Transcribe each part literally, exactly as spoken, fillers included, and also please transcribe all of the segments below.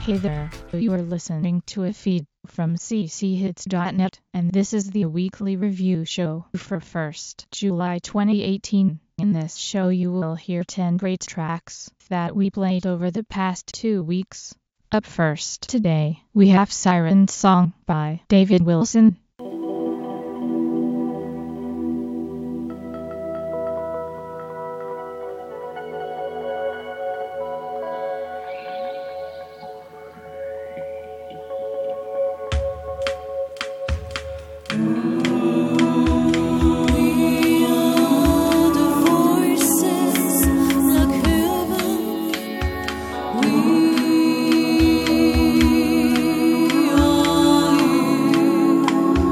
Hey there, you are listening to a feed from c c hits dot net, and this is the weekly review show for first of July twenty eighteen. In this show you will hear ten great tracks that we played over the past two weeks. Up first today, we have Siren Song by David Wilson. We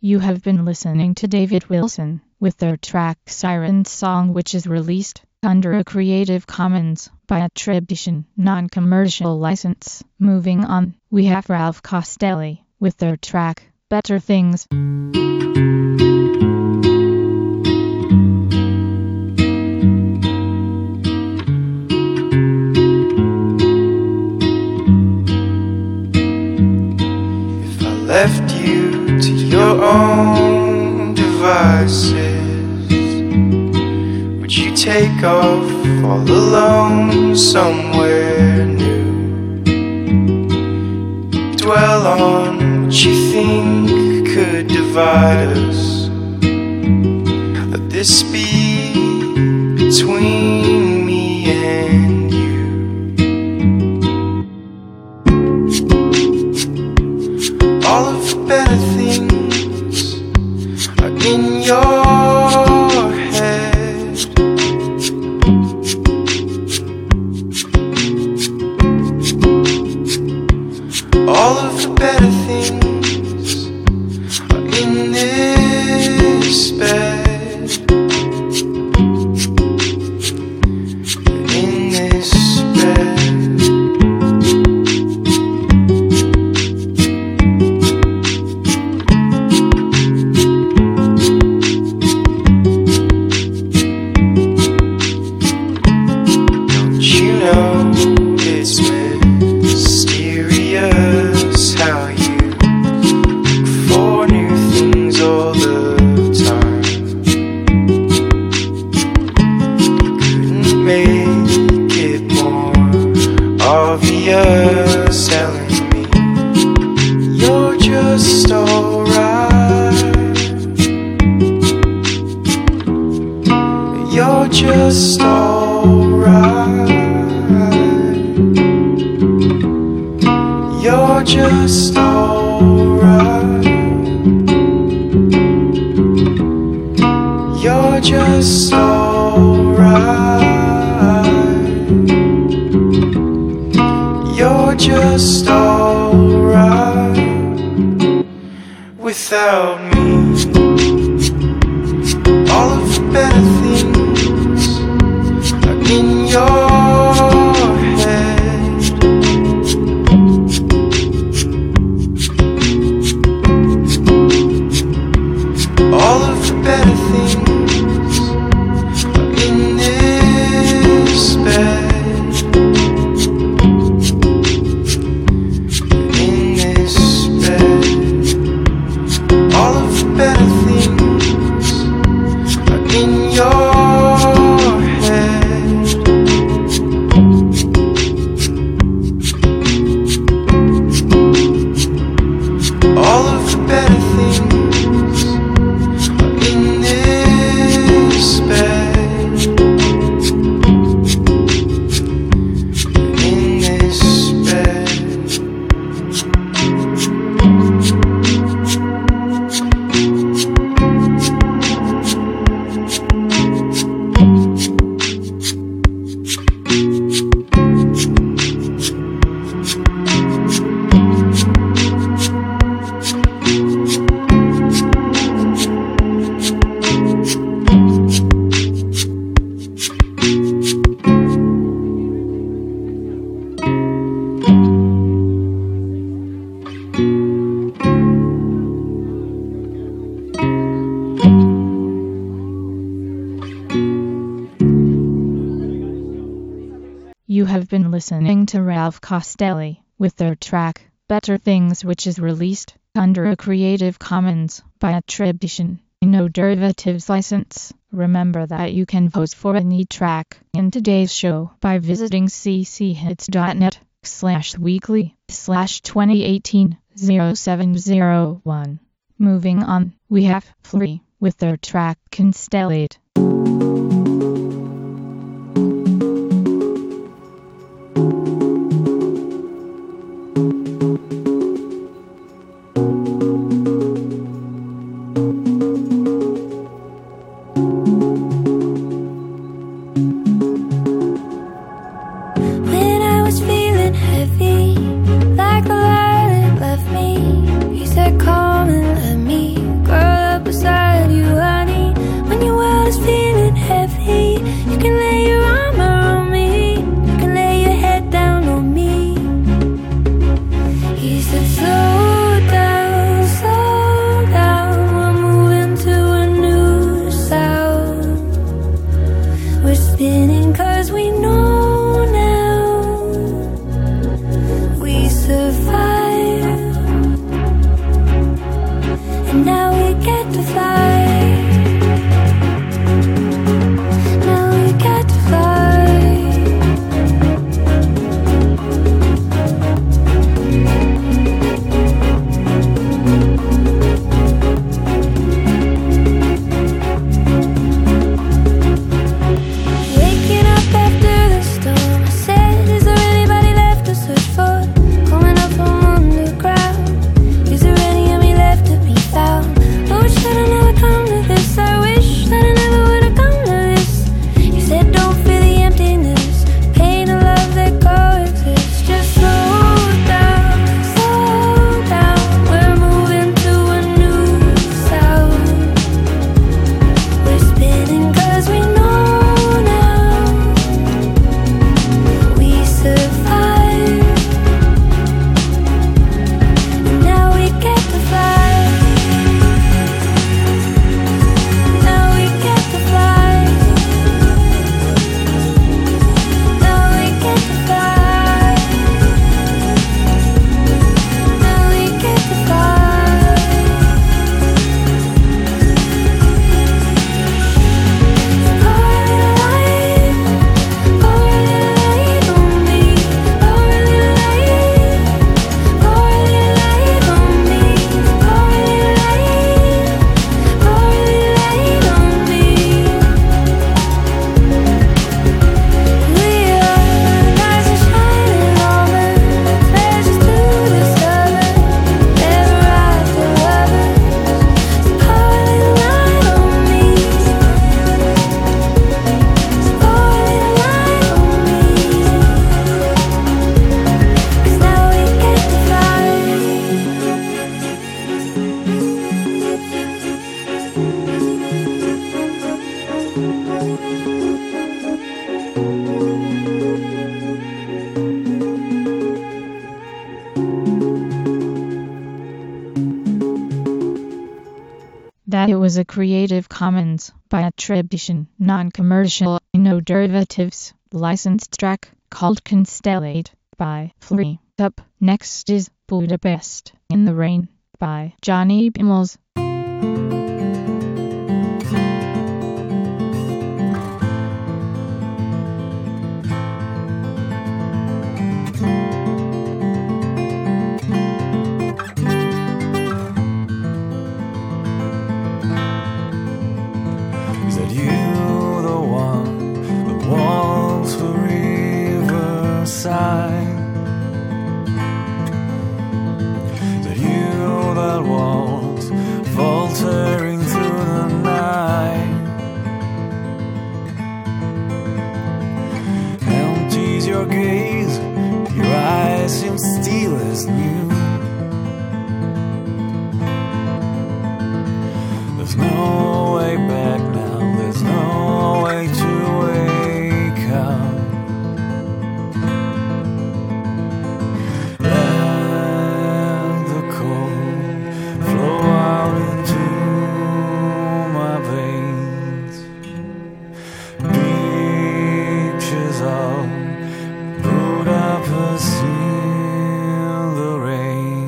You have been listening to David Wilson with their track Siren Song, which is released under a Creative Commons by attribution, non-commercial license. Moving on, we have Ralph Costelli with their track Better Things. If I left you to your own devices, would you take off all alone somewhere new? Dwell on what you think could divide us. Let this be between me and you. All of the better things are in your head. All of the better things are in this bed. In this bed. Don't you know it's mysterious how you look for new things all the time? Couldn't make it more obvious, telling me you're just alright. You're just alright. You're just alright. You're just alright. You're just alright without me. All of the better things are in your head. All of the better things are in this bed. In this bed. All of the better things are in your head. All of the better things are in this bed. In this bed. You have been listening to Ralph Costelli with their track Better Things, which is released under a Creative Commons by attribution, no derivatives license. Remember that you can vote for any track in today's show by visiting cchits.net slash weekly slash 2018 0701. Moving on, we have Flea with their track Constellate. When I was feeling heavy, like the light that left me, you said come and let me grow. get to fly. Now we get to fly. Waking up after the storm, I said, is there anybody left to search for? Coming up from underground, is there any of me left to be found? I wish that I never come to this, I wish that I never would have come to this. You said don't feel the emptiness, pain and love that coexist. Just slow down, slow down, we're moving to a new sound. We're spinning cause we know now we survive. And now we get to fly. Now we get to fly. Now we get to fly. Now we get to fly. Pour a light, pour a light on me. Pour a light, pour a light on me. Pour a light, pour a light on me. We are nice and shining armor, treasures to discover, never after lovers. Pour a light on me. Pour a light on me. 'Cause now we get to fly. That it was a Creative Commons by attribution, non-commercial, no derivatives, licensed track called Constellate by Flea. Up next is Budapest in the Rain by Johnny Bimmels. Is that you, the one that walks the riverside? Is that you that walks faltering through the night? Empties your gaze, your eyes seem still as new. There's no way back now, there's no way to wake up. Let the cold flow out into my veins. Pictures of Budapest in the rain.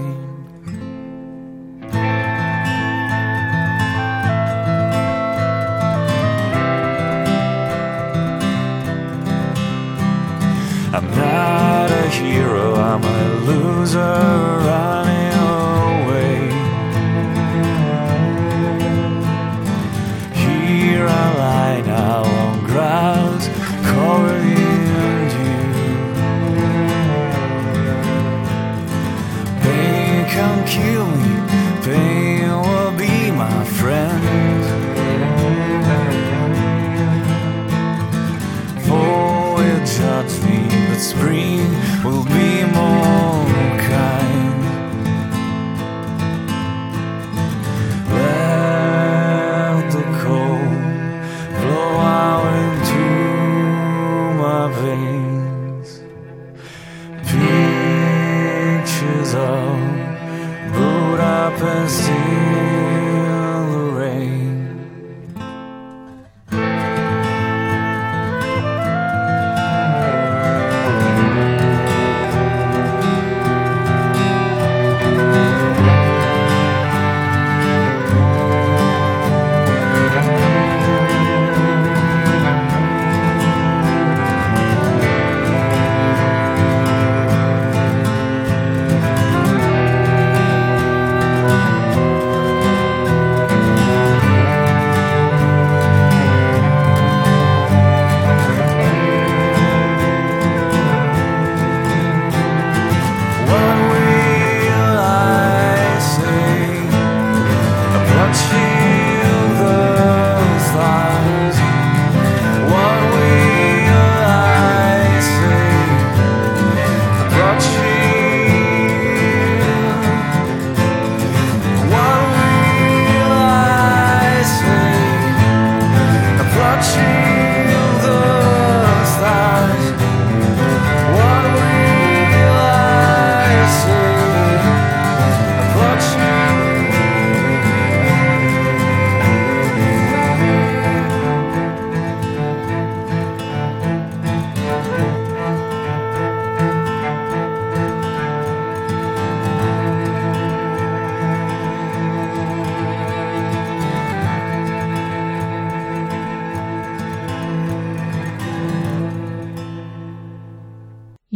I'm not a hero, I'm a loser running away. Here I lie now on grass covered in dew. Pain can kill me, pain will be my friend. For it judge me, but spring will be more kind.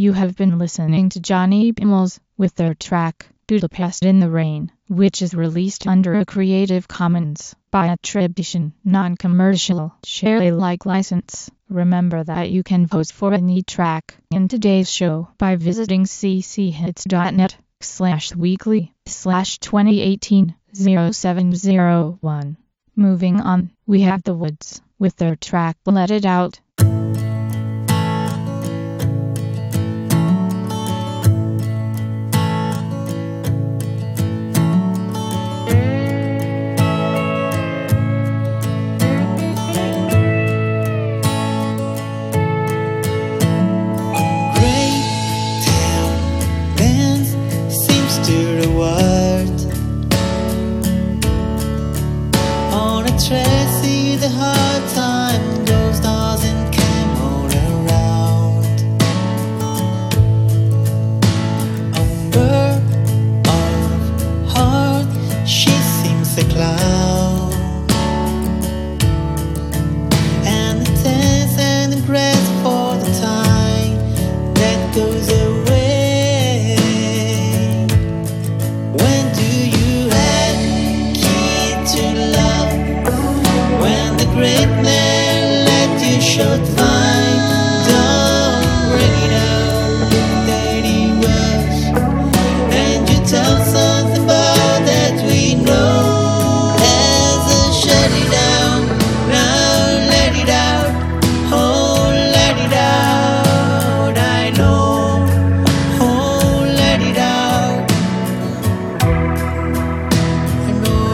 You have been listening to Johnny Bimmels with their track Budapest in the Rain, which is released under a Creative Commons by attribution, non-commercial, share Alike license. Remember that you can vote for any track in today's show by visiting cchits.net slash weekly slash 2018 0701. Moving on, we have The Woods with their track Let It Out. See the hard time, those doesn't come all around. Umber of heart, she seems a cloud. And the tense and the grass for the time that goes away. When do you have key to love? When the great man let you should find, don't bring it out that he was, and you tell something about that we know. As I shut it down, now let it out, oh let it out, I know, oh let it out, I know.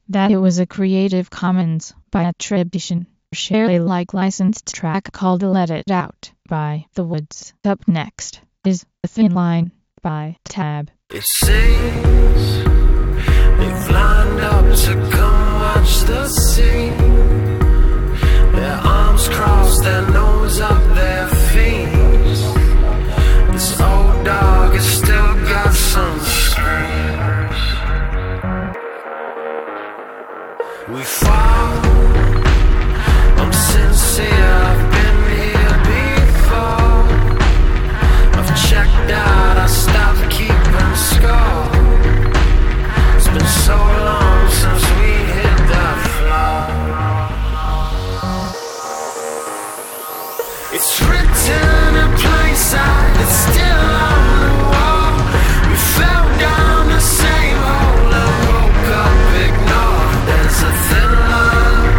That it was a Creative Commons by attribution, share Alike licensed track called Let It Out by The Woods. Up next is A Thin Line by Tab. It seems they've lined up to come watch the scene. Their arms crossed, their nose up their feet. This old dog has still got some screams. We fall, I'm sincere, I've been here before. I've checked out, I stopped keeping score. It's been so long since we hit that floor. It's written in plain sight, it's still on the wall. We fell down the same hole and woke up ignored. There's a thin line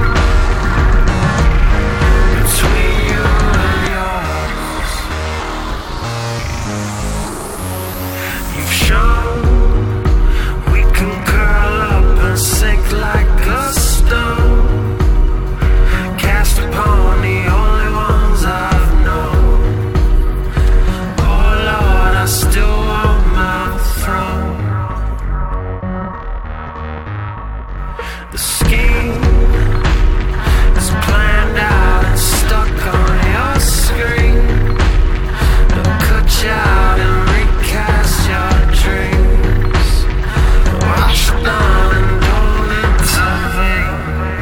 between you and yours. You've shown we can curl up and sink like a stone, cast upon the only ones I've known. Oh Lord, I still want my throne. The scheme is planned out and stuck on your screen. They'll cut you out and recast your dreams. Wash down and don't intervene.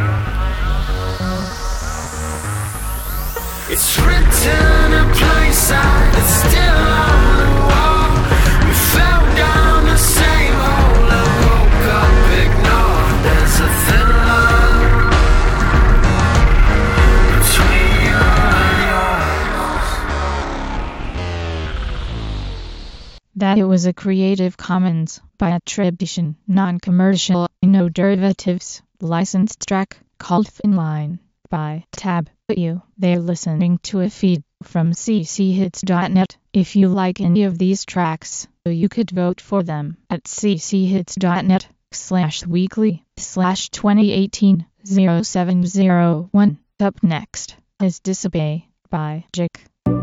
It's written in plain sight, it's still on the wall. We fell down the same hole and woke up ignored. There's a thin line between you and yours. That it was a Creative Commons by attribution, non-commercial, no derivatives, licensed track called Thin Line by Tab. You, they're listening to a feed from c c hits dot net. If you like any of these tracks, you could vote for them at c c hits dot net slash weekly slash twenty eighteen oh seven oh one. Up next is Disobey by Jick.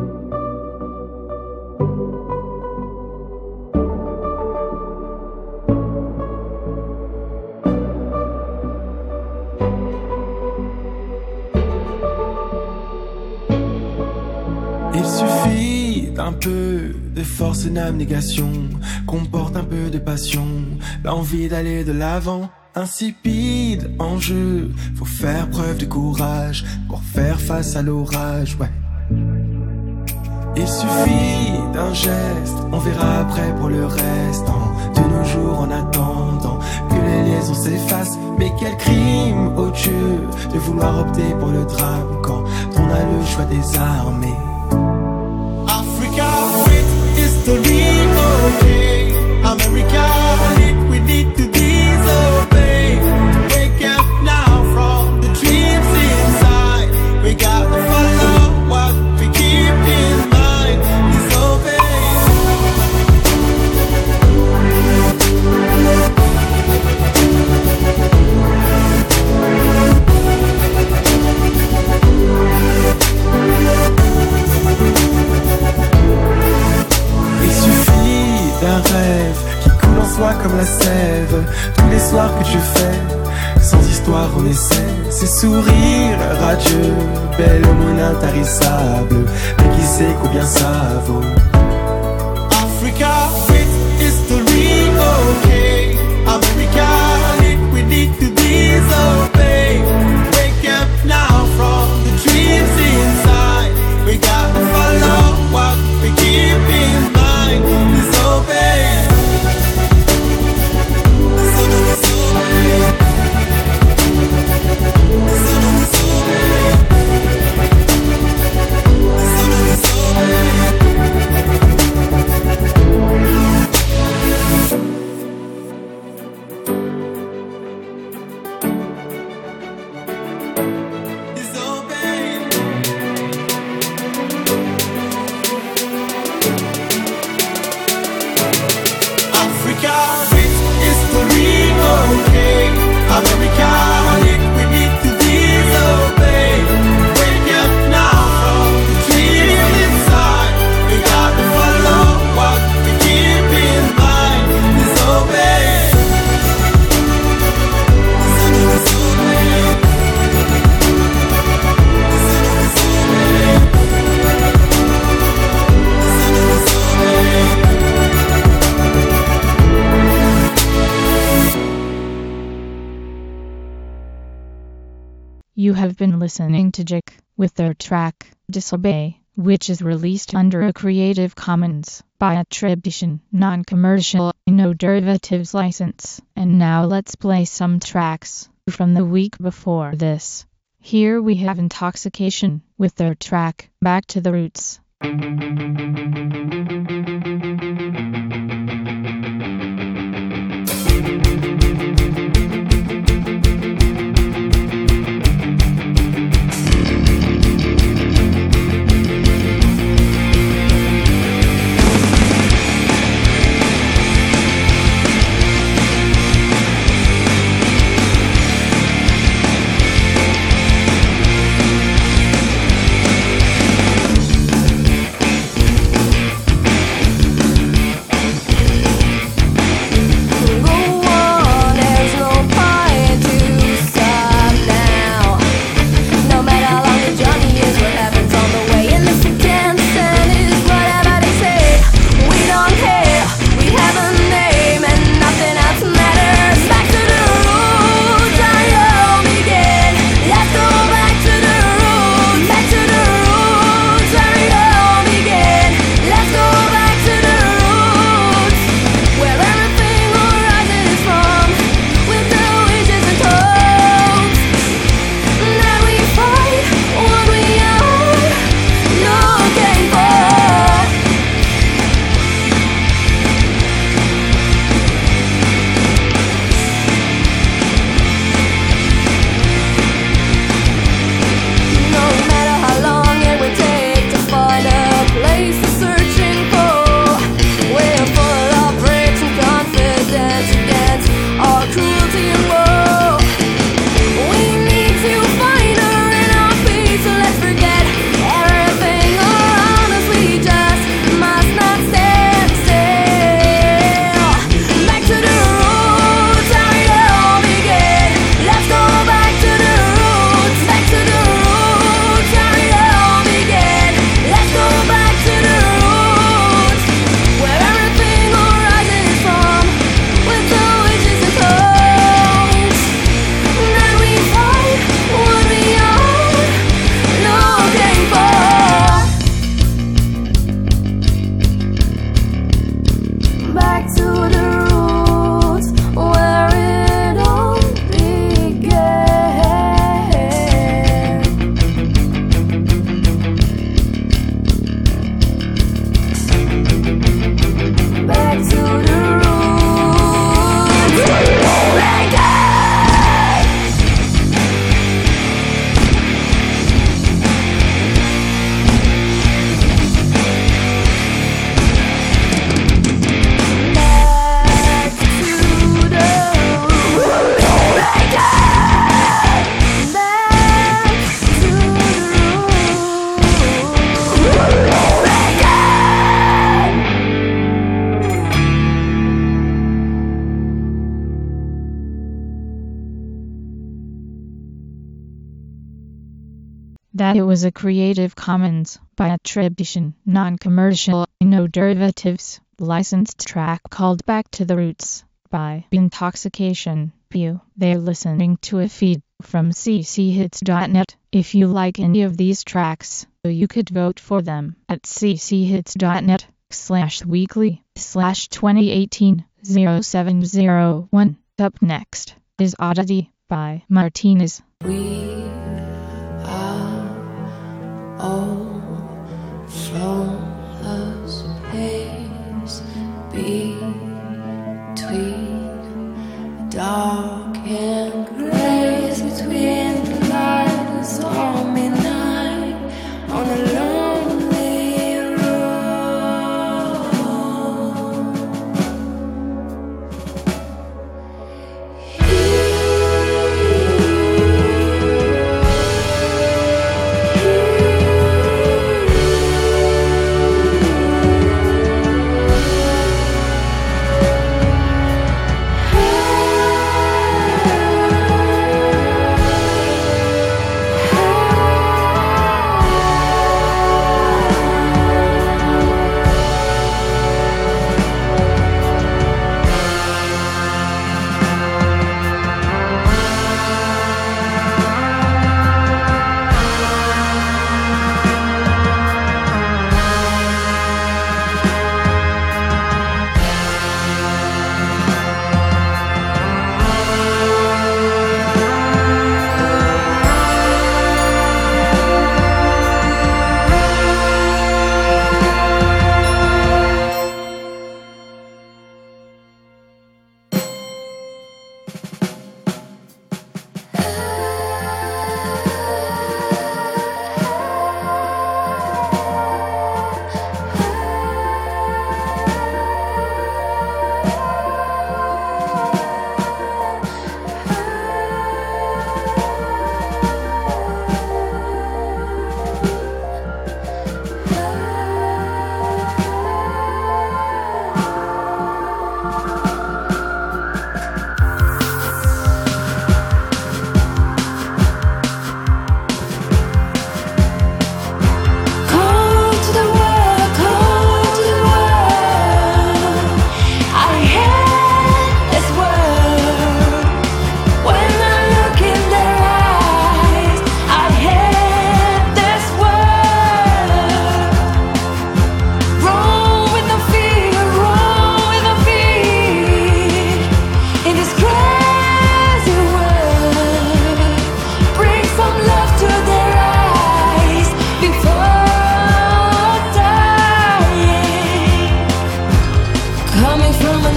Il suffit d'un peu de force et d'abnégation, qu'on porte un peu de passion, l'envie d'aller de l'avant. Insipide en jeu, faut faire preuve de courage pour faire face à l'orage, ouais. Il suffit d'un geste, on verra après pour le restant de nos jours en attendant que les liaisons s'effacent. Mais quel crime odieux de vouloir opter pour le drame quand on a le choix des armées. Africa with history, okay. America, we need to disobey. Wake up now from the dreams inside. We got to follow what we keep in mind. Disobey. D'un rêve qui coule en soi comme la sève. Tous les soirs que tu fais, sans histoire on essaie. Ces sourires radieux, belle aumône intarissable. Mais qui sait combien ça vaut. Africa with history, okay. America, we need to disobey. Wake up now from the dreams inside. We got to follow what we keep in mind. Disobey. Disobey. You have been listening to Jake with their track, Disobey, which is released under a Creative Commons by attribution, non-commercial, no derivatives license. And now let's play some tracks from the week before this. Here we have Intoxication with their track, Back to the Roots. That it was a Creative Commons by attribution, non-commercial, no derivatives, licensed track called Back to the Roots by Intoxication. You, they're listening to a feed from c c hits dot net. If you like any of these tracks, you could vote for them at c c hits dot net slash weekly slash twenty eighteen oh seven oh one. Up next is Oddity by Martinez. We all flawless pace between dark and gray, between the light and stormy night on a lonely road. Here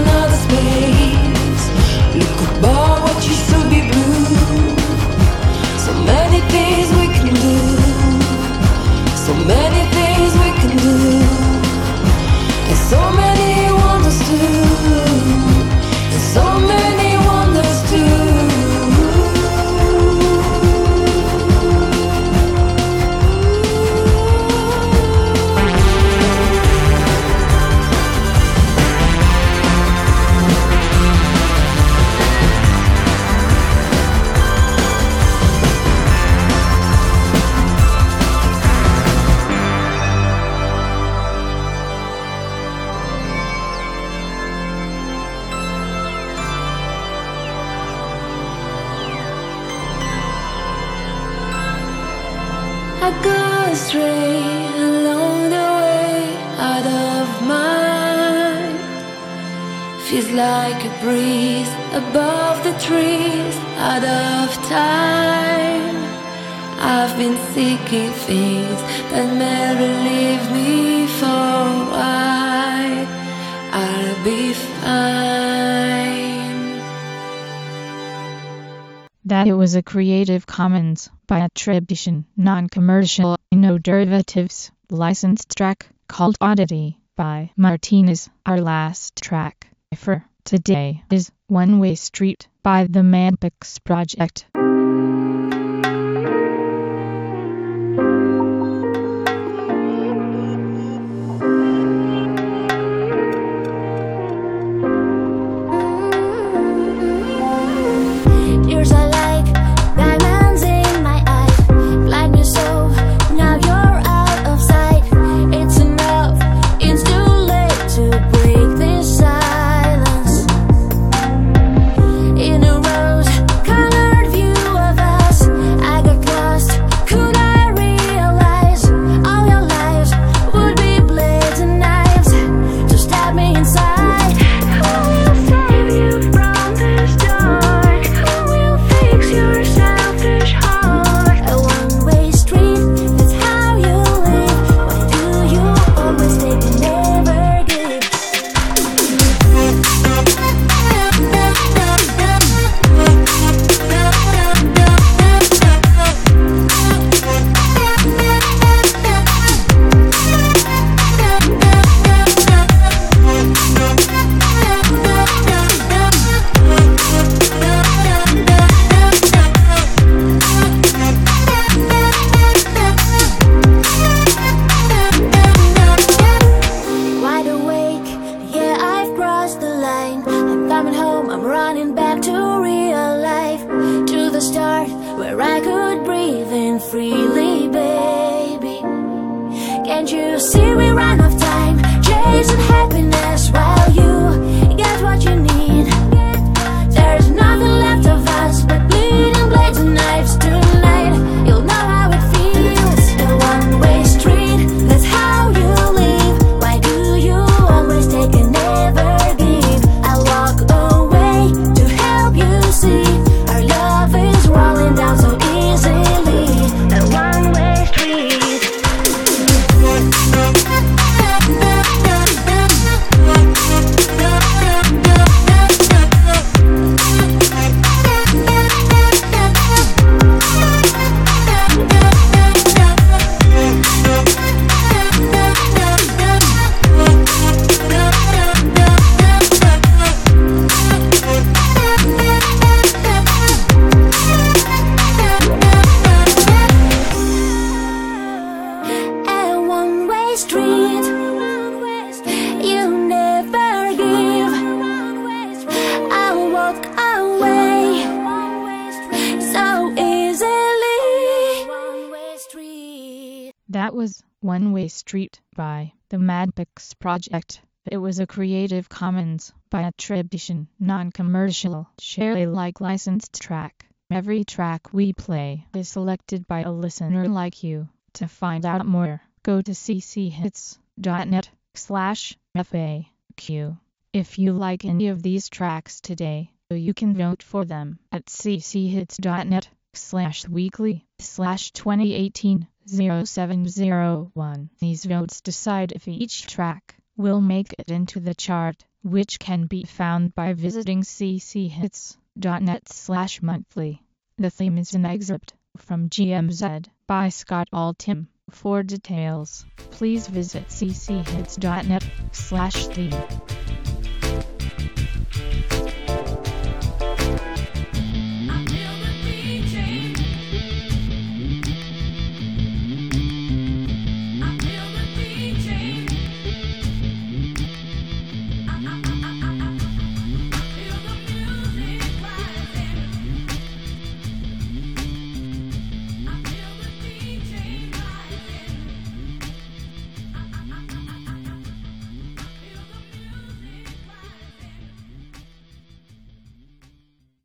another space. Look above what used to be blue. So many things we can do. So many things we can do. And so many wonders too. And so many wonders too. I go astray along the way out of mind. Feels like a breeze above the trees out of time. I've been seeking things that may relieve me for a while. I'll be fine. That it was a Creative Commons by attribution, non-commercial, no derivatives, licensed track called Oddity by Martinez. Our last track for today is One Way Street by the Madpix Project. Yours are like diamonds in my eyes, blind me so, now you're out of sight. It's enough, it's too late to break this silence. In a rose-colored view of us, I got lost. Could I realize all your lives would be blades and knives to stab me inside? Who will save you from this dark? Who will fix your selfish heart? A one-way street, that's how you live. Why do you always take and never give? Wide awake, yeah, I've crossed the line. I'm coming home, I'm running back to real life, to the start where I could breathe in freely, baby. Can't you see we run out of time, chasing happiness while you get what you need? There's nothing left of us but bleeding blades and knives tonight. You'll know how it feels. The one-way street, that's how you live. Why do you always take and never give? I'll walk away to help you see our love is rolling down so easily. The one-way street. A one-way street, you never give. I'll walk away so easily. One-way street. That was One Way Street by the Madpix Project. It was a Creative Commons by attribution, non-commercial, share Alike licensed track. Every track we play is selected by a listener like you. To find out more, go to cchits.net slash FAQ. If you like any of these tracks today, you can vote for them at cchits.net slash weekly slash 2018 0701. These votes decide if each track will make it into the chart, which can be found by visiting cchits.net slash monthly. The theme is an excerpt from G M Z by Scott Altham. For details, please visit cchits.net slash theme.